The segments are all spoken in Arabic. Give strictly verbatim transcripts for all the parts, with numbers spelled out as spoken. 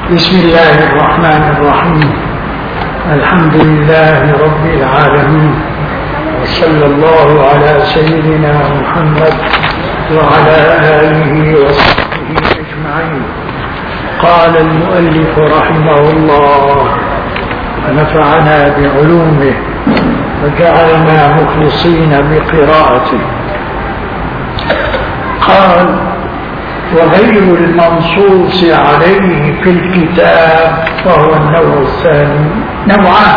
بسم الله الرحمن الرحيم. الحمد لله رب العالمين، وصلى الله على سيدنا محمد وعلى آله وصحبه أجمعين. قال المؤلف رحمه الله ونفعنا بعلومه وجعلنا مخلصين بقراءته. قال: وغير المنصوص عليه في الكتاب وهو النوع الثاني نوعان.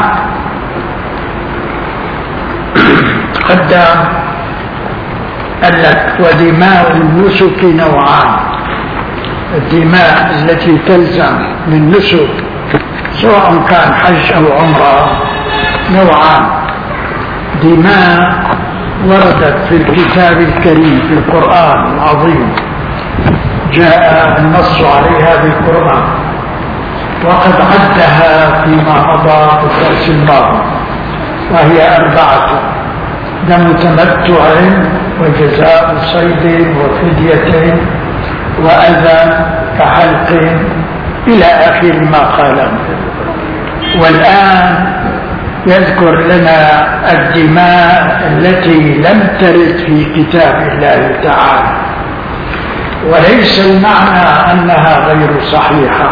قدم قال ودماء النسك نوعان: الدماء التي تلزم من نسك سواء كان حج أو عمرة نوعان: دماء وردت في الكتاب الكريم في القرآن العظيم جاء النص عليها بالقرآن، وقد عدها فيما مضى في الدرس الماضي، وهي أربعة: دم تمتع وجزاء صيد وفدية وأذى كحلق إلى آخر ما قاله. والآن يذكر لنا الدماء التي لم ترد في كتاب الله تعالى، وليس المعنى أنها غير صحيحة،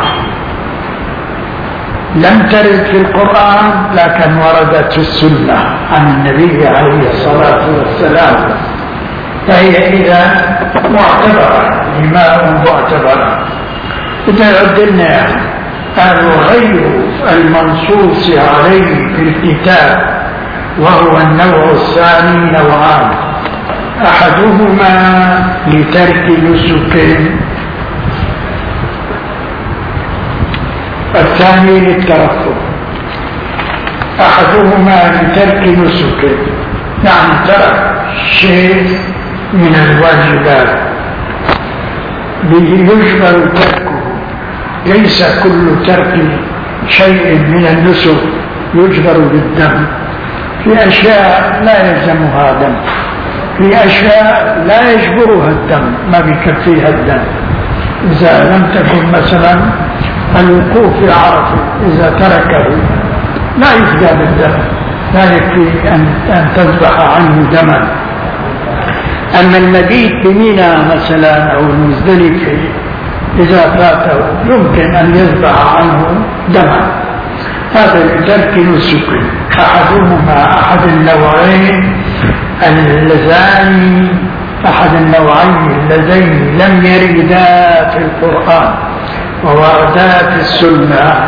لم ترد في القرآن لكن وردت في السنة عن النبي عليه الصلاة والسلام، فهي إذا معتبرة، دماء معتبرة. إذا عدلنا قالوا غير المنصوص عليه في الكتاب وهو النوع الثاني نوعان: أحدهما لترك نسك، الثاني للترفه. أحدهما لترك نسك، يعني ترك شيء من الواجبات يجبر تركه. ليس كل ترك شيء من النسك يجبر بالدم، في أشياء لا يلزمها دم، في أشياء لا يجبرها الدم، ما بيكفيها الدم. إذا لم تكن مثلا الوقوف في عرفة، إذا تركه لا يفدى بالدم، لا يكفي أن, أن تذبح عنه دما. أما المبيت بمنى مثلا أو المزدلفة إذا فاته يمكن أن يذبح عنه دما، هذا لترك نسك. أحدهما أحد النوعين اللذان أحد النوعين اللذين لم يردا في القرآن ووردا في السنة.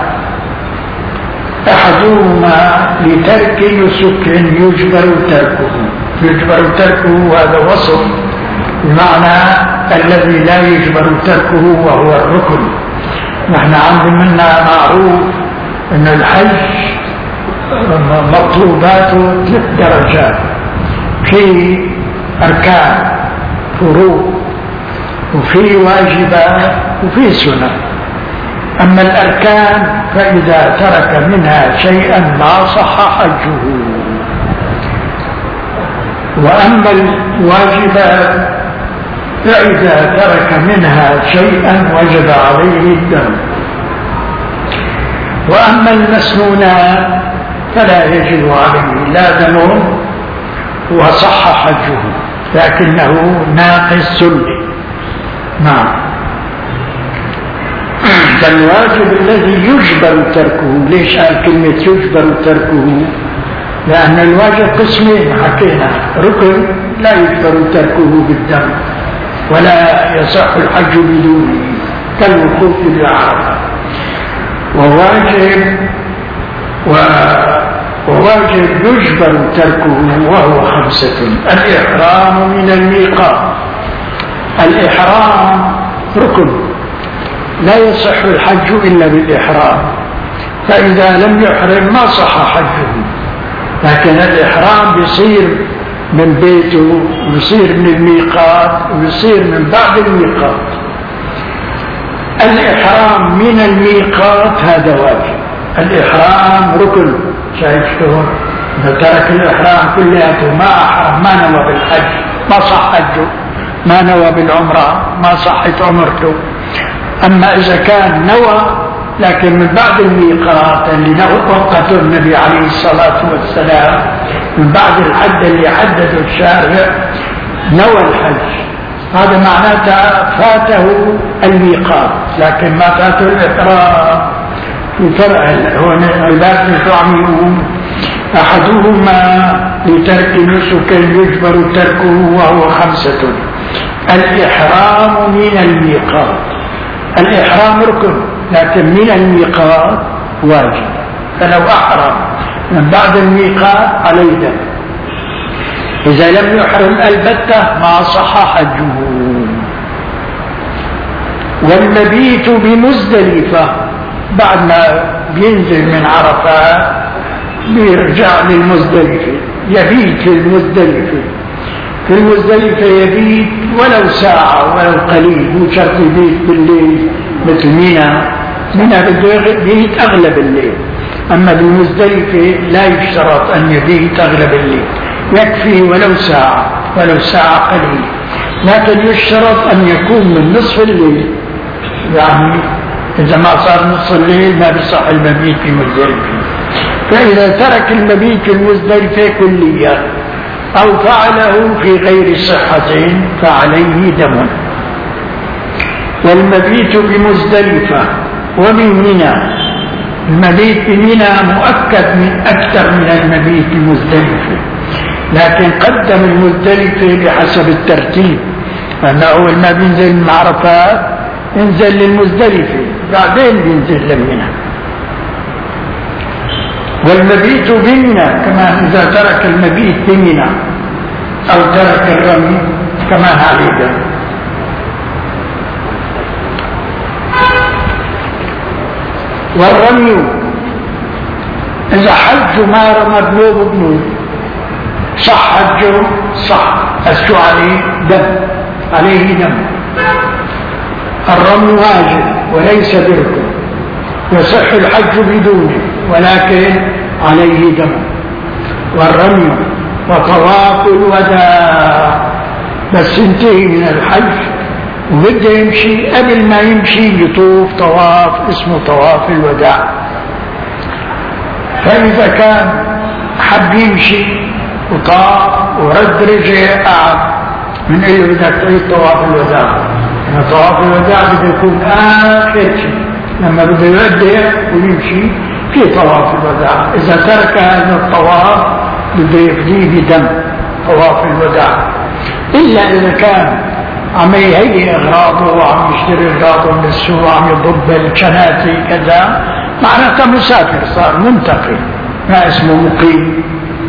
أحدهما لترك نسك يجبر تركه، يجبر تركه هذا وصف بمعنى الذي لا يجبر تركه وهو الركن. نحن عندنا معروف أن الحج مطلوباته ثلاث درجات: في أركان فروض، وفي واجبات، وفي سنة. أما الأركان فإذا ترك منها شيئا ما صح حجه، وأما الواجبات فإذا ترك منها شيئا وجب عليه الدم، وأما المسنونات فلا يجب عليه لا دم وصح حجه، لكنه ناقص سنة. نعم. فالواجب الذي يجبر تركه، ليش قال كلمة يجبر تركه؟ لأن الواجب قسمين حكينا: ركن لا يجبر تركه بالدم ولا يصح الحج بدونه كالوقوف بعرفة، وواجب و... وواجب يجبر تركه وهو خمسة: الإحرام من الميقات. الإحرام ركن لا يصح الحج إلا بالإحرام، فإذا لم يحرم ما صح حجه. لكن الإحرام بيصير من بيته، ويصير من الميقات، ويصير من بعد الميقات. الإحرام من الميقات هذا واجب. الإحرام ركن، شايف شلون؟ إذا ترك الإحرام كلياته ما أحرم ما نوى بالحج ما صح حجه، ما نوى بالعمرة ما صحت عمرته. أما إذا كان نوى لكن من بعد الميقات اللي وقته النبي عليه الصلاة والسلام، من بعد الحد اللي حدده الشارع نوى الحج، هذا معناته فاته الميقات لكن ما فاته الإحرام. في فرق هون عباد الطعام، أحدهما لترك نسك يجبر تركه وهو خمسة: الإحرام من الميقات، الإحرام ركن لكن من الميقات واجب، فلو أحرم من بعد الميقات عليه دم، إذا لم يحرم البتة ما صح حجه. والمبيت بمزدلفة، بعد ما بينزل من عرفات بيرجع للمزدلفة، يبيت في المزدلفة، في المزدلفة يبيت ولو ساعة ولو قليل، مو شرط يبيت بالليل مثل منى، منى بده يبيت أغلب الليل، أما بالمزدلفة لا يشترط أن يبيت أغلب الليل، يكفي ولو ساعة ولو ساعة قليل، لكن يشترط أن يكون من نصف الليل، يعني إذا ما صار نصف الليل ما بيصح المبيت في مزدلفة. فإذا ترك المبيت في المزدلفة كليا أو فعله في غير صحة فعليه دم. والمبيت بمزدلفة ومن منى، المبيت بمنى مؤكد من أكثر من المبيت بمزدلفة، لكن قدم المزدلفة بحسب الترتيب، لأنه أول ما بينزل من عرفات ينزل للمزدلفة بعدين بينزل لمنى. والمبيت بمنى كمان إذا ترك المبيت بمنى أو ترك الرمي كمان عليه دم. والرمي إذا حج ما رمى بنوب بنوب صح حجه، صح، أسجو عليه دم، عليه دم. الرمي واجب وليس بركن، يصح الحج بدونه ولكن عليه دم. والرمي وطواف الوداع، بس انتهي من الحج وبده يمشي، قبل ما يمشي يطوف طواف اسمه طواف الوداع. فإذا كان حب يمشي وطاف ورد رجع قعد، من اللي بدك تعيد طواف الوداع، يعني طواف الوداع بده يكون آخر شيء لما بده يودع ويمشي في طواف الوداع. إذا ترك هذا الطواف بده يفديه بدم طواف الوداع، إلا إذا كان عم يهيئ أغراضه وعم يشتري أغراضه من السوق وعم يضب الشناتي كذا، معناته مسافر صار منتقل، ما اسمه مقيم.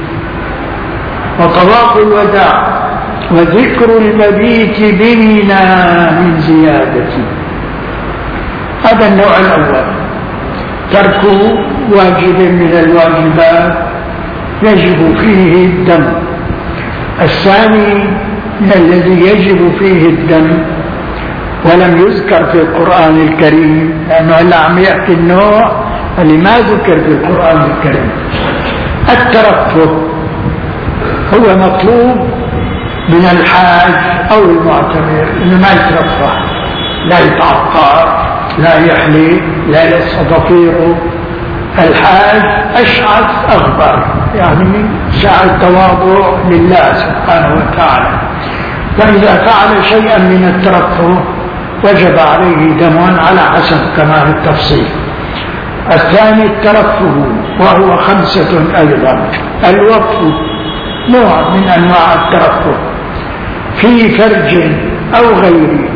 وطواف الوداع وذكر المبيت بمنى من زيادته، هذا النوع الأول، تركه واجب من الواجبات يجب فيه الدم. الثاني من الذي يجب فيه الدم ولم يذكر في القرآن الكريم، لأنه هلا عم يحكي النوع اللي ما ذكر في القرآن الكريم، الترفه. هو مطلوب من الحاج أو المعتمر إنه ما يترفه، لا يتعطر، لا يحلي، لا يلص ضفيره. الحاج أشعث أغبر، يعني سعى التواضع لله سبحانه وتعالى، فإذا فعل شيئا من الترفه وجب عليه دم على حسب كمال التفصيل. الثاني الترفه وهو خمسة أيضا. الوقف نوع من أنواع الترفه في فرج أو غيره،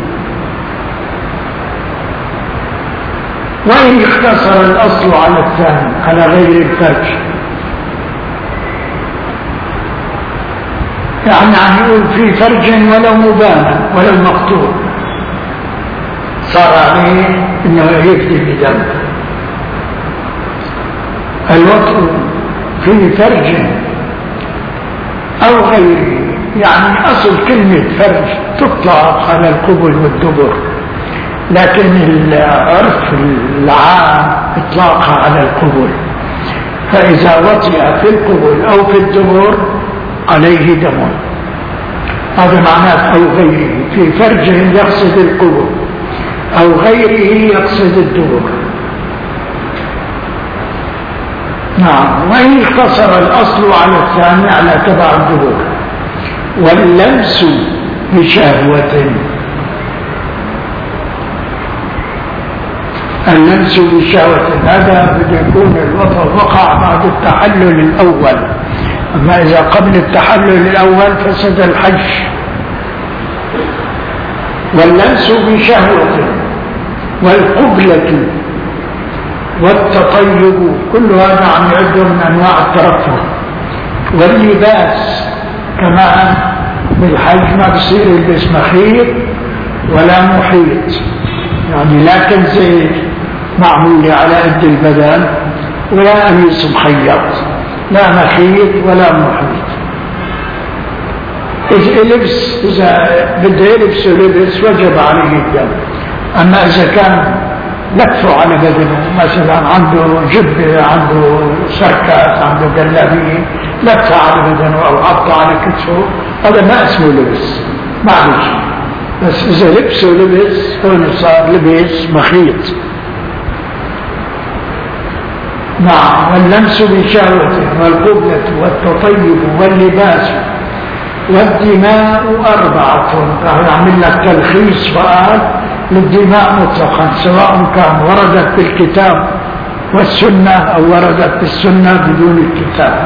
وإن اختصر الأصل على الثاني على غير الفرج، يعني عم يقول في فرج ولو مبانا ولو مقطوع، صار عليه انه يكتب بدم. الوطء في فرج او غيره، يعني اصل كلمة فرج تطلق على القبل والدبر، لكن العرف العام اطلاقها على القبل، فاذا وطئ في القبل او في الدبر عليه دم. هذا معناه او غيره، في فرج يقصد القبل او غيره يقصد الدبر، نعم. وإن اقتصر الأصل على الثاني على تبع الظهور. واللمس بشهوة، اللمس بشهوة هذا بده يكون الوضع وقع بعد التحلل الأول، أما إذا قبل التحلل الأول فسد الحج. واللمس بشهوة والقبلة والتطيب كل هذا عم يعد من أنواع الترفه. واللباس كمان بالحج ما بصير يلبس مخيط ولا محيط، يعني لا كنزة معمولة على قد البدن ولا قميص مخيط، لا مخيط ولا محيط. إذا لبس إذا بده يلبس لبس وجب عليه الدم. أما إذا كان لفه على بدنه، مثلا عنده جبة، عنده سركات، عنده جلابية لفه على بدنه أو حطه على كتفه، هذا ما اسمه لبس، معلش. بس إذا لبسه لبس هون صار لبس مخيط. نعم. واللمس بشهوة والقبلة والتطيب واللباس والدماء أربعة. راح يعمل لك تلخيص فقط للدماء مطلقا، سواء كان وردت بالكتاب والسنة أو وردت بالسنة بدون الكتاب.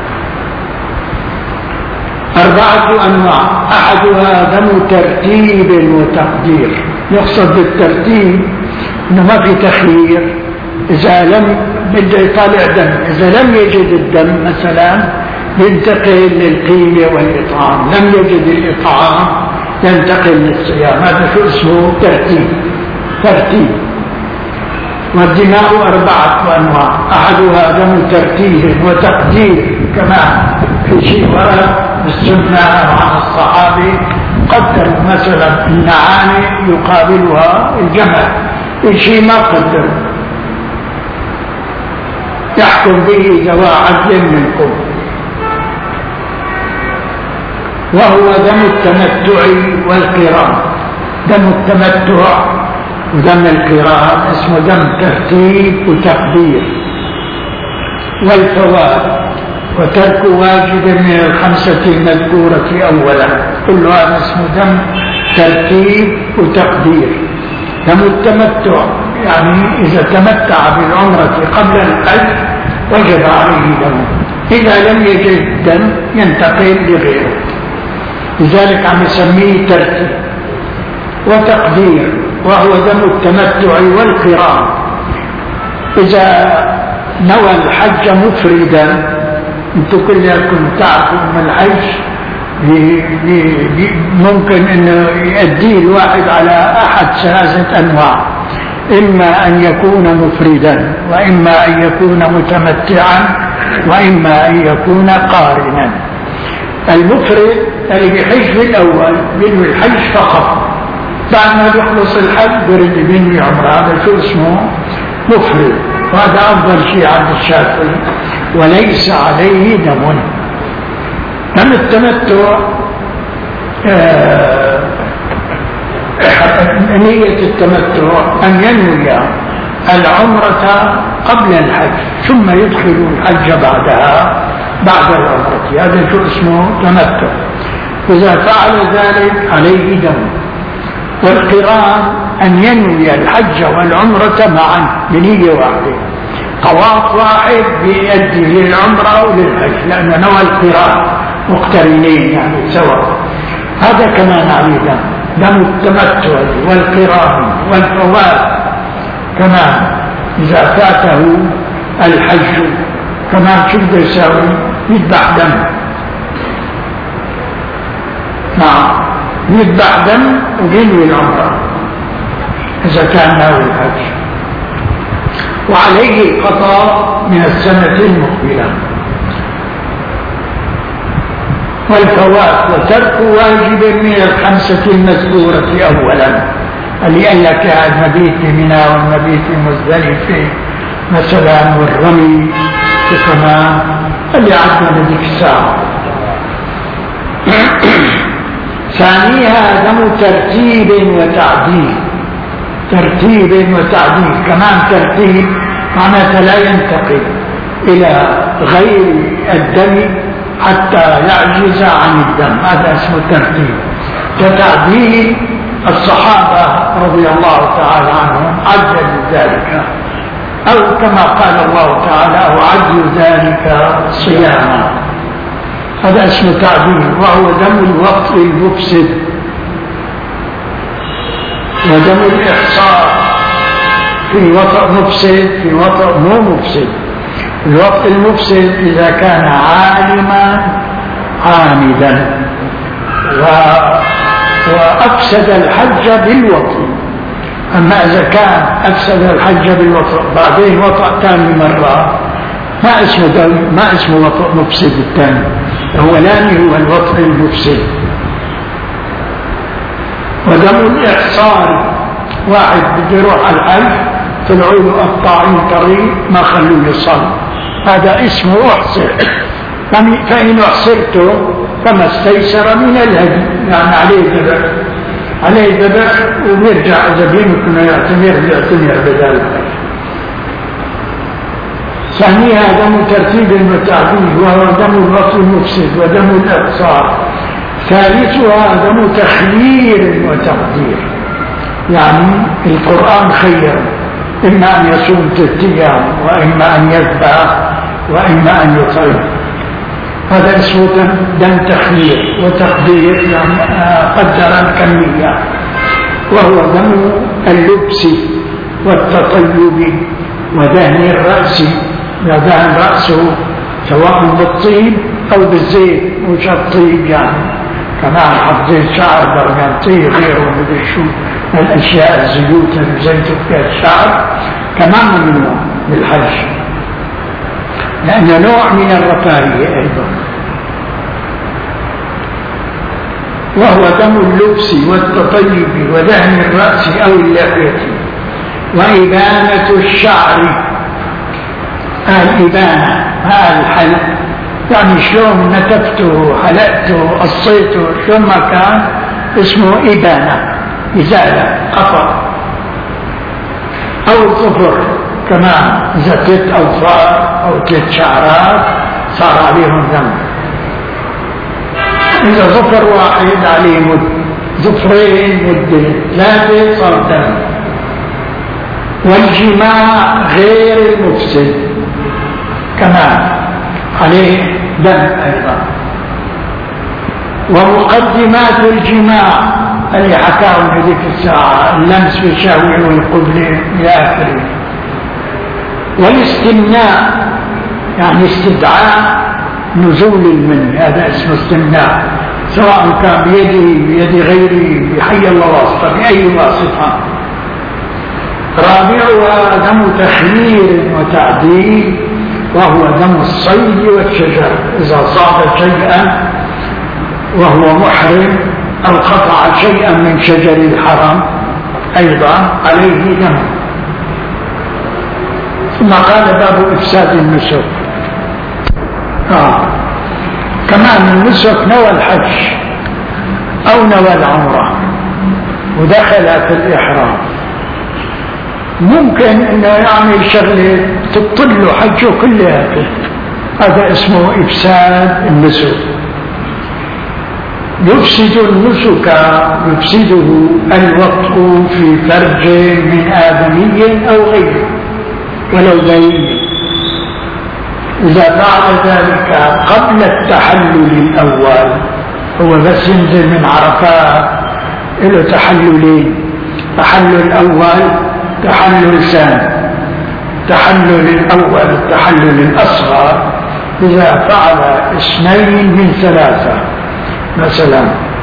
أربعة أنواع. أحدها دم ترتيب وتقدير. يقصد بالترتيب إنه ما في تخيير. إذا لم بده يطالع دم، إذا لم يجد الدم مثلا ينتقل للقيمة والإطعام، لم يجد الإطعام ينتقل للصيام. هذا شو اسمه؟ ترتيب. ترتيب. والدماء أربعة أنواع. أحدها دم ترتيب وتقدير، كما في شيء ورد بالسنة عن الصحابي قدر مثلا النعاني يقابلها الجمل، في شيء ما قدر يحكم به ذوى عدل منكم. وهو دم التمتع والقران. دم التمتع ودم القران اسمه دم ترتيب وتقدير. والفوات وترك واجب من الخمسة المذكورة أولا، كل هذا اسمه دم ترتيب وتقدير. دم التمتع يعني إذا تمتع بالعمرة قبل الحج وجب عليه دم، إذا لم يجد دم ينتقل لغيره، لذلك عم يسميه ترتيب. وتقدير وهو دم التمتع والقران. إذا نوى الحج مفردا، انتم كلكم تعرفوا ان الحج بي بي ممكن انه يؤديه الواحد على احد ثلاثه انواع، اما ان يكون مفردا، واما ان يكون متمتعا، واما ان يكون قارنا. المفرد اللي بيحج بالاول بينوي الحج فقط، بعد ما يخلص الحج بيرد بينوي عمره، هذا شو اسمه؟ مفرد، وهذا افضل شيء عند الشافعي، وليس عليه دم. دم التمتع آه نية التمتع أن ينوي العمرة قبل الحج ثم يدخل الحج بعدها بعد العمرة، هذا شو اسمه؟ تمتع. إذا فعل ذلك عليه دم. والقران أن ينوي الحج والعمرة معا بنية واحدة، طواف واحد بيؤدي للعمرة وللحج، لأنه نوى القران مقترنين يعني سوا. هذا كمان عليه دم. دم التمتع والقران والفوات كمان إذا فاته الحج كمان شو بده يساوي؟ يذبح دم. نعم، يذبح دم وينوي العمرة إذا كان ناوي الحج، وعليه قضاء من السنة المقبلة. والفوات وترك واجب من الخمسة المذكورة أولا، اللي قال لك المبيت بمنى والمبيت بمزدلفة مثلا، والرمي كمان اللي عدنا بذيك الساعة. ثانيها دم ترتيب وتعديل. ترتيب وتعديل كمان ترتيب معناتها لا ينتقل، إلى غير الدم حتى يعجز عن الدم، هذا اسمه ترتيب. كتعديل الصحابة رضي الله تعالى عنهم عجلوا ذلك، أو كما قال الله تعالى وعجلوا ذلك صياما، هذا اسمه تعديل، وهو دم الوطء المفسد ودم الإحصار. في وطء مفسد، في وطء مو مفسد. الوطء المفسد إذا كان عالما عامدا و... وأفسد الحج بالوطء. أما إذا كان أفسد الحج بالوطء بعدين وطأ ثاني مرة، ما اسمه دم، ما اسمه وطء مفسد الثاني، الأولاني هو الوطء المفسد. ودم الإحصار، واحد بده يروح الحج طلعوا له قطاعين طريق ما خلوه يصل، هذا اسمه أحصر. فإن أحصرته فما استيسر من الهدي، يعني عليه ذبح، عليه ذبح وبيرجع إذا بيمكن يعتمر بيعتمر بذلك. ثانيها دم ترتيب وتعديل، وهو دم الوطء المفسد ودم الإحصار. ثالثها دم تخيير وتقدير، يعني القرآن خير، إما أن يصوم ثلاثة أيام وإما أن يذبح وإما أن يطعم، هذا اسمه دم تخيير وتقدير، يعني قدر الكمية. وهو دم اللبس والتطيب ودهن الرأس، دهن رأسه سواء بالطيب أو بالزيت، مش الطيب يعني كمان حط زيت شعر برغنطي غيره مدري شو من الأشياء الزيوت اللي زيتوا فيها الشعر، كمان ممنوع بالحج لأنه نوع من الرفاهية أيضا. وهو دم اللبس والتطيب ودهن الرأس أو اللحية وإبانة الشعر. الإبانة ما الحلق، يعني شلون نتفته حلقته قصيته شلون ما كان اسمه إبانة، إزالة قطع. أو الظفر كمان، إذا ثلاث أوفار أو ثلاث شعرات صار عليهم ذنب. إذا ظفر واحد عليه مد، ظفرين مدة، ثلاثة صار دم. والجماع غير المفسد كمان عليه دم أيضا. ومقدمات الجماع اللي حكاهم هذيك الساعة، اللمس بالشهوة والقبلة إلى آخره. والاستمناء يعني استدعاء نزول المني، هذا اسمه استمناء، سواء كان بيدي بيد غيري بحي الله واسطة بأي واسطة. رابعها دم تخيير وتعديل، وهو دم الصيد والشجر، إذا صاد شيئا وهو محرم أو قطع شيئا من شجر الحرم أيضا عليه دم. ثم قال باب إفساد النسك. آه. كمان النسك نوى الحج أو نوى العمرة ودخل في الإحرام، ممكن انه يعمل شغله تبطل له حجه كلها، هذا اسمه افساد النسك. يفسد النسك يفسده الوطء في فرج من آدمي أو غيره ولو بين، إذا فعل ذلك قبل التحلل الأول، هو بس ينزل من عرفات له تحللين، تحلل الأول تحلل ثاني. تحلل الأول التحلل الأصغر إذا فعل اثنين من ثلاثة، مثلا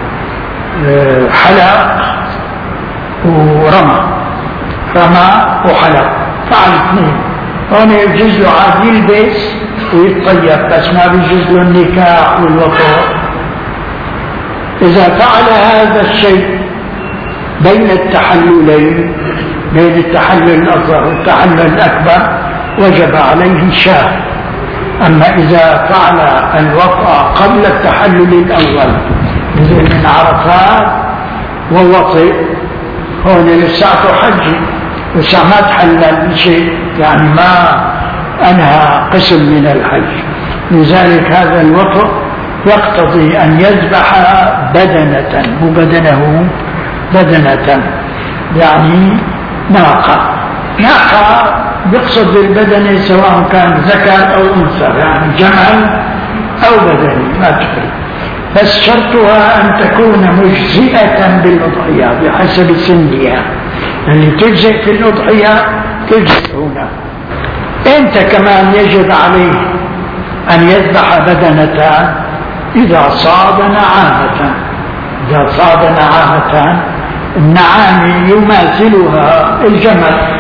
حلق ورمى، رمى وحلق، فعل اثنين، هون يجوز له عاد يلبس ويتطيب، بس ما بيجوز له النكاح والوطء. إذا فعل هذا الشيء بين التحللين، بين التحلل الأصغر والتحلل الأكبر، وجب عليه شاة. أما إذا فعل الوطء قبل التحلل الأول نزل من عرفات ووطئ، هون لساته حجي، لسا ما تحلل شيء، يعني ما أنها قسم من الحج. لذلك هذا الوطء يقتضي أن يذبح بدنة، مو بدنه، بدنة يعني ناقة. ناقة يقصد بالبدنة سواء كان ذكر أو أنثى، يعني جمل أو بدني ما تفرق، بس شرطها أن تكون مجزئة بالأضحية بحسب سنها، اللي تجزئ في الأضحية تجزئ هنا. أنت كمان يجب عليه أن يذبح بدنتان إذا صاد نعامة. إذا صاد نعامة، النعام يماثلها الجمل،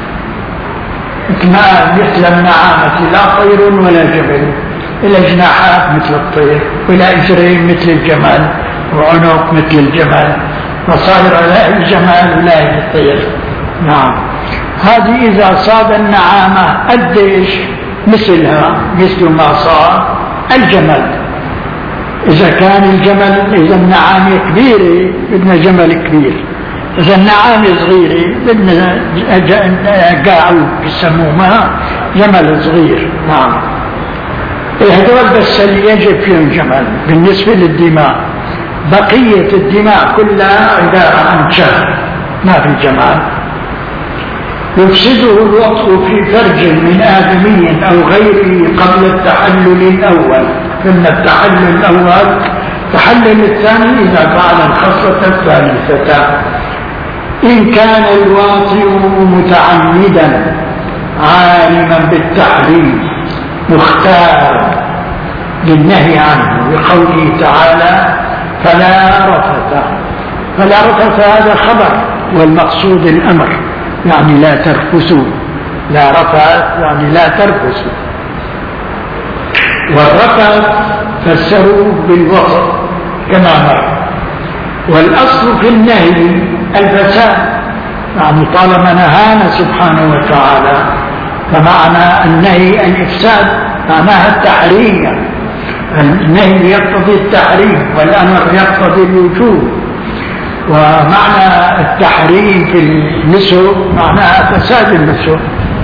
مثل النعامة لا طير ولا جبل، إلى جناحات مثل الطير، وإلى إجرين مثل الجمل، وعنق مثل الجمل، وصائر لا الجمل ولا الطير. نعم، هذه إذا صاد النعامة قديش مثلها مثل ما صاد الجمل. إذا كان الجمل، إذا النعامة كبيرة بدنا جمل كبير، إذا النعامة صغيرة بدنا قاعود بسموها جمل صغير. نعم، هذول بس اللي يجب فيهم جمل. بالنسبة للدماء، بقية الدماء كلها عبارة عن شهر، ما في جمال. يفسده الوطء في فرج من آدمي أو غيره قبل التحلل الأول. قلنا التحلل الأول، التحلل الثاني إذا فعل الخصلة الثالثة. إن كان الواطئ متعمدا عالما بالتحريم مختار للنهي عنه بقوله تعالى فلا رفث. فلا رفث هذا خبر، والمقصود الأمر، يعني لا ترفثوا. لا رفث يعني لا ترفثوا. والرفث فسروا بالوطء كما مر. والأصل في النهي الفساد، يعني طالما نهانا سبحانه وتعالى فمعنى النهي الإفساد، معناها التحريم. النهي يقتضي التحريم والأمر يقتضي الوجوب، ومعنى التحريم في النسك معناها فساد النسك.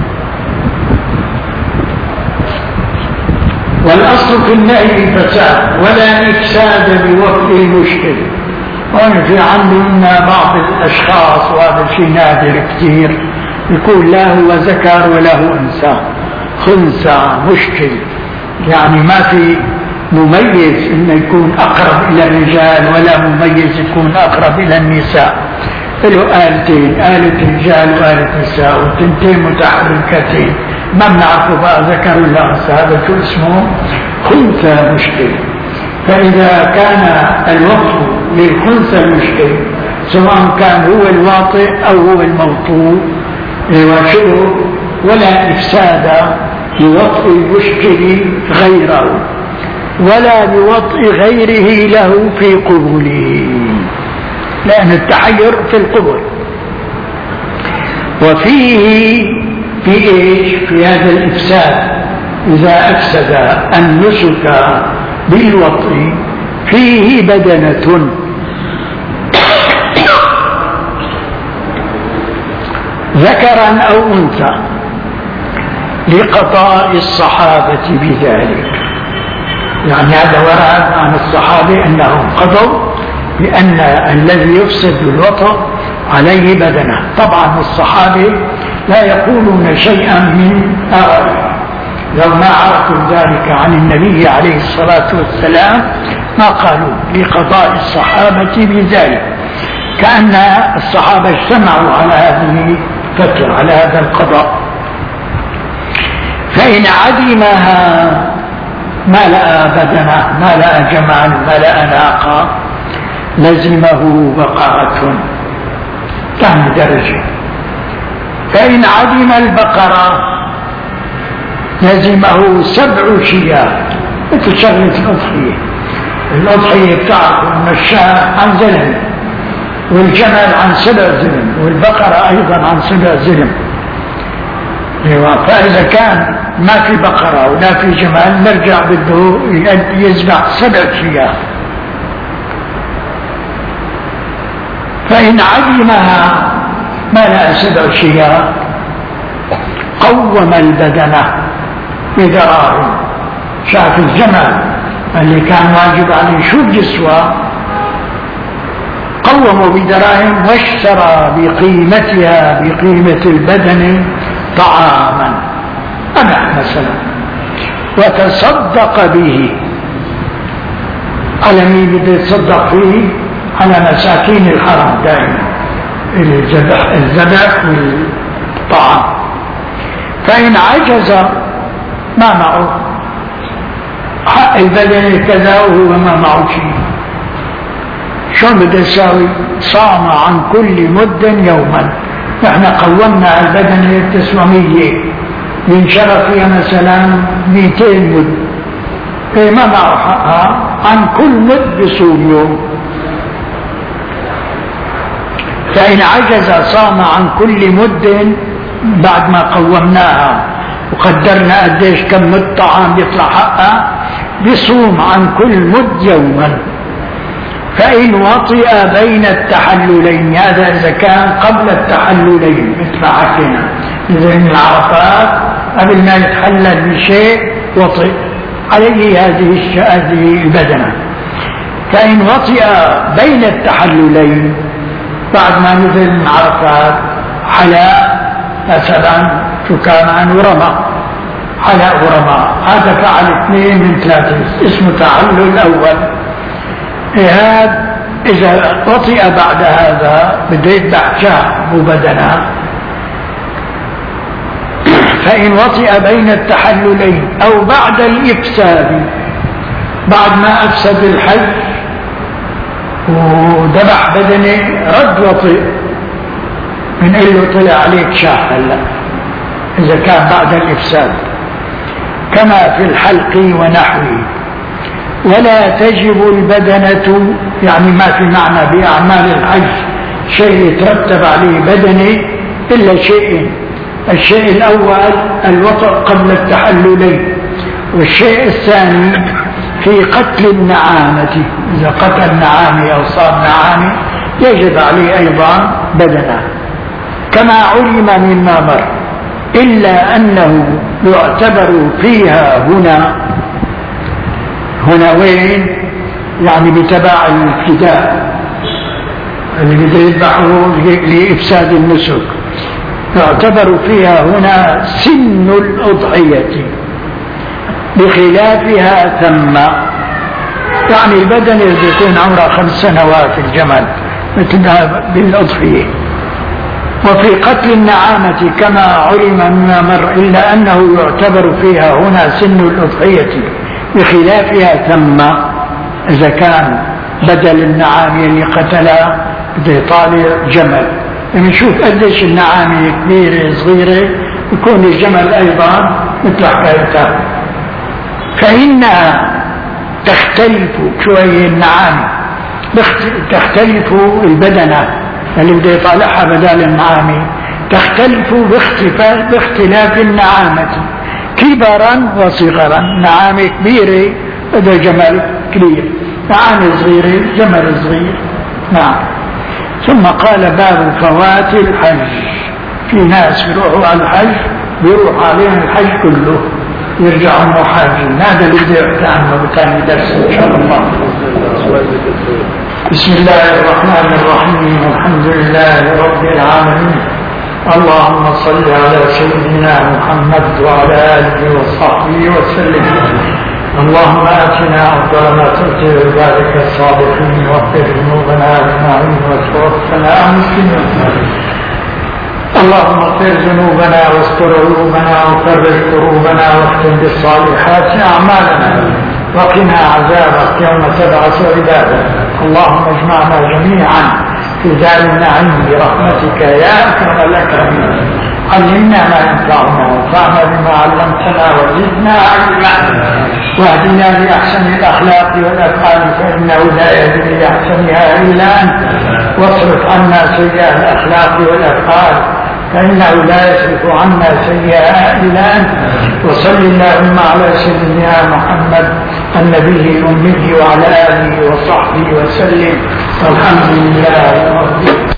والأصل في النهي الفساد ولا إفساد بوقت المشكل. وأنا في عندنا بعض الأشخاص، وهذا شيء نادر كثير، يقول لا هو ذكر ولا هو أنثى، خنثى مشكل، يعني ما في مميز إنه يكون أقرب إلى الرجال ولا مميز يكون أقرب إلى النساء. له آلتين، آلة رجال وآلة نساء، وتنتين متحركتين، ما بنعرفه بقى ذكر ولا أنثى، هذا شو اسمه؟ خنثى مشكل. فإذا كان الوطء للخنثى المشكل، سواء كان هو الواطئ أو هو الموطوء وشبه، ولا إفساد لوطء المشكل غيره ولا بوطء غيره له في قبوله، لأن التحير في القبول. وفيه في إيش؟ في هذا الإفساد إذا أفسد النسك بالوطء فيه بدنة ذكرا أو أنثى لقضاء الصحابة بذلك. يعني هذا ورد عن الصحابة أنهم قضوا بأن الذي يفسد الوطء عليه بدنة. طبعا الصحابة لا يقولون شيئا من آراء، لو ما عرفوا ذلك عن النبي عليه الصلاة والسلام ما قالوا لقضاء الصحابة بذلك، كأن الصحابة اجتمعوا على هذه الفتوى، على هذا القضاء. فإن عدمها ما لقى بدنة، ما لقى جمال، ما لقى ناقة، لزمه بقرة ثاني درجة. فإن عدم البقرة لزمه سبع شياه، مثل شغلة الأضحية. الأضحية بتعرف أن الشاة عن زلم، والجمل عن سبع زلم، والبقرة أيضا عن سبع زلم. فإذا كان ما في بقرة ولا في جمال نرجع بده يذبح سبع شياه. فإن عدمها ما لا سبع شياه قوم البدنة بدراهم. شاف الزمن اللي كان واجب عليه شو الجسوة، قوموا بدراهم واشترى بقيمتها بقيمة البدن طعاما أنا مثلا وتصدق به. على مين بده يتصدق فيه؟ على مساكين الحرم دائما، الذبح الذبح والطعام. فإن عجز ما معه حق البدن كذا وهو ما معه شيء، شو بده يساوي؟ صام عن كل مد يوما. نحن قومنا البدن تسعمية، ينشرف فيها مثلا مئتين مد، إيه ما معه حقها، عن كل مد بصوم يوم. فإن عجز صام عن كل مد بعد ما قومناها وقدرنا قديش كم مد طعام يطلع حقها، بصوم عن كل مد يوما. فإن وطئ بين التحللين، هذا إذا كان قبل التحللين مثل ما حكينا، إذا من العرفات قبل ما يتحلل بشيء وطئ عليه هذه هذه البدنة. فإن وطئ بين التحللين بعد ما نزل من عرفات حلا مثلا شكامان ورمى، حلاء ورمى، هذا فعل اثنين من ثلاثة اسمه تحلل الأول. هذا إذا وطئ بعد هذا بده يذبح شاة مو بدنة. فإن وطئ بين التحللين أو بعد الإفساد، بعد ما أفسد الحج وذبح بدنه رد وطئ، بنقول له طلع عليك شاه هلا إذا كان بعد الإفساد، كما في الحلق ونحوه. ولا تجب البدنة، يعني ما في معنى بأعمال الحج شيء يترتب عليه بدنه إلا شيئين. الشيء الأول الوطء قبل التحللين، والشيء الثاني في قتل النعامة، إذا قتل نعامة أو صار نعامة يجب عليه أيضا بدنه كما علم مما مر، إلا أنه يعتبر فيها هنا هنا وين؟ يعني بتبع الابتداء اللي بده يذبحه لإفساد النسك، يعتبر فيها هنا سن الأضحية بخلافها ثم، يعني البدن يكون عمره خمس سنوات الجمل مثل بالأضحية. وفي قتل النعامة كما علم مما مر، إلا أنه يعتبر فيها هنا سن الأضحية بخلافها ثم، إذا كان بدل النعام اللي قتلها بده يطالع جمل، نشوف قديش النعامة كبيرة صغيرة، يكون الجمل أيضا مثل حكايتها. فإنها تختلف شوية النعامة، تختلف البدنة اللي بده يطالعها بدل النعامة، تختلف باختلاف باختلاف النعامة كبرا وصغرا. نعامة كبيرة بده جمل كبير، نعامة صغيرة جمل صغير. نعم. ثم قال باب فوات الحج. في ناس بيروحوا على الحج بيروح عليهم الحج كله يرجعوا محاجين، هذا اللي بده يحكي عنه بثاني درس ان شاء الله. بسم الله الرحمن الرحيم، الحمد لله رب العالمين، اللهم صل على سيدنا محمد وعلى اله وصحبه وسلم. اللهم آتنا أفضل ما تؤتي عبادك الصالحين، واغفر ذنوبنا أجمعين، وتوفنا مسلمين. اللهم اغفر ذنوبنا واستر عيوبنا وفرج كروبنا واختم بالصالحات أعمالنا، وقنا عذابك يوم تبعث عبادك. اللهم اجمعنا جميعا في دار النعيم برحمتك يا أكرم الأكرمين. علمنا ما ينفعنا وانفعنا بما علمتنا وزدنا علما، واهدنا لأحسن الأخلاق والأفعال فإنه لا يهدي لأحسنها إلا أنت، واصرف عنا سيئة الأخلاق والأفعال فإنه لا يصرف عنا سيئها إلا أنت. وصل اللهم على سيدنا محمد النبي الأمي وعلى آله وصحبه وسلم، والحمد لله رب العالمين.